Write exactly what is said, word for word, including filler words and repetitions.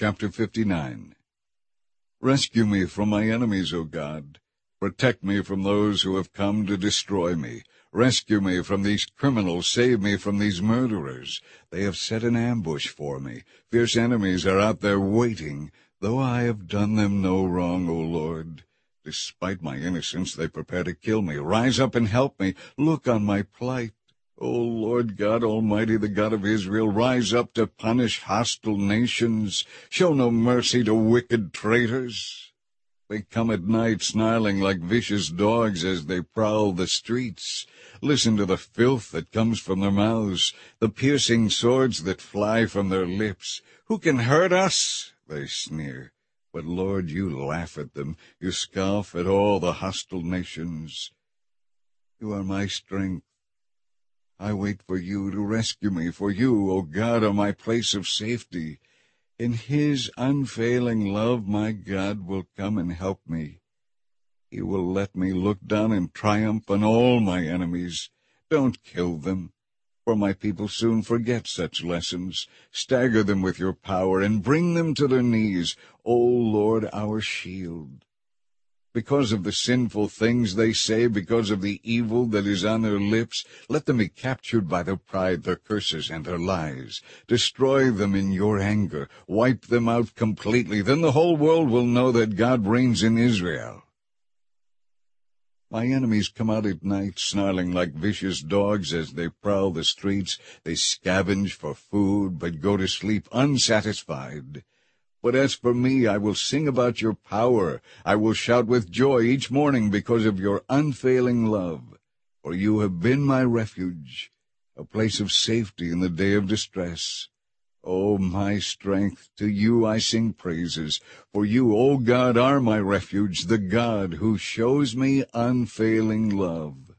Chapter fifty-nine. Rescue me from my enemies, O God. Protect me from those who have come to destroy me. Rescue me from these criminals. Save me from these murderers. They have set an ambush for me. Fierce enemies are out there waiting, though I have done them no wrong, O Lord. Despite my innocence, they prepare to kill me. Rise up and help me. Look on my plight. O Lord God Almighty, the God of Israel, rise up to punish hostile nations. Show no mercy to wicked traitors. They come at night snarling like vicious dogs as they prowl the streets. Listen to the filth that comes from their mouths, the piercing swords that fly from their lips. Who can hurt us? They sneer. But, Lord, you laugh at them. You scoff at all the hostile nations. You are my strength. I wait for you to rescue me, for you, O God, are my place of safety. In his unfailing love, my God will come and help me. He will let me look down in triumph on all my enemies. Don't kill them, for my people soon forget such lessons. Stagger them with your power and bring them to their knees, O Lord, our shield. Because of the sinful things they say, because of the evil that is on their lips, let them be captured by their pride, their curses, and their lies. Destroy them in your anger. Wipe them out completely. Then the whole world will know that God reigns in Israel. My enemies come out at night, snarling like vicious dogs as they prowl the streets. They scavenge for food, but go to sleep unsatisfied. But as for me, I will sing about your power. I will shout with joy each morning because of your unfailing love. For you have been my refuge, a place of safety in the day of distress. O my strength, to you I sing praises. For you, O God, are my refuge, the God who shows me unfailing love.